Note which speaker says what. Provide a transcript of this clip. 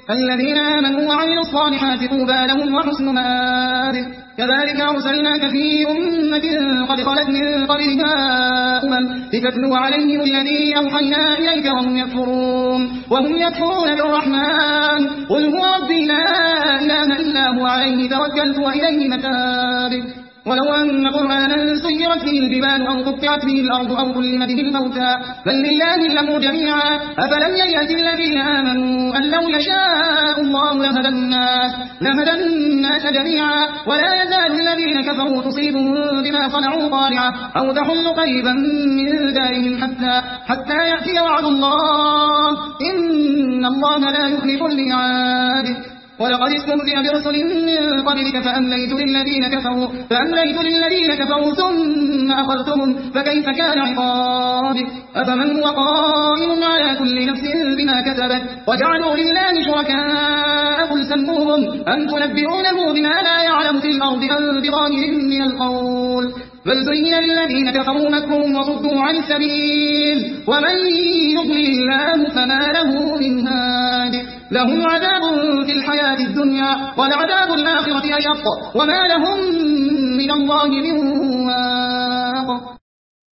Speaker 1: الذين آمنوا وعملوا الصالحات طوبى لهم وحسن مآب كذلك أرسلناك في أمة قد خلت من قبلها لتتلو عليهم الذي أوحينا إليك وهم يكفرون بالرحمن قل هو ربي لا إله إلا هو عليه توكلت وإليه متاب ولو أن قرآنا سيرت به الجبال أو قطعت به الأرض أو كلم به الموتى بل لله الأمر جميعا أفلم ييأت الذين آمنوا أن لو يشاء الله لهدى الناس جميعا ولا يزال الذين كفروا تصيبهم بما صنعوا قارعة أو تحل قريبا من دارهم حتى يأتي وعد الله إن الله لا يخلف الميعاد ولقد استهزئ برسل من قبلك فأمليت للذين كفروا ثم أخذتهم فكيف كان عقاب أفمن هو قائم على كل نفس بما كسبت وجعلوا لله شركاء قل سموهم أم تنبئونه بما لا يعلم في الأرض أم بظاهر من القول بل زين للذين كفروا مكرهم وصدوا عن السبيل ومن يضلل الله فما له من هاد لهم عذاب في الحياة الدنيا ولعذاب الآخرة أشق وما لهم من الله من واد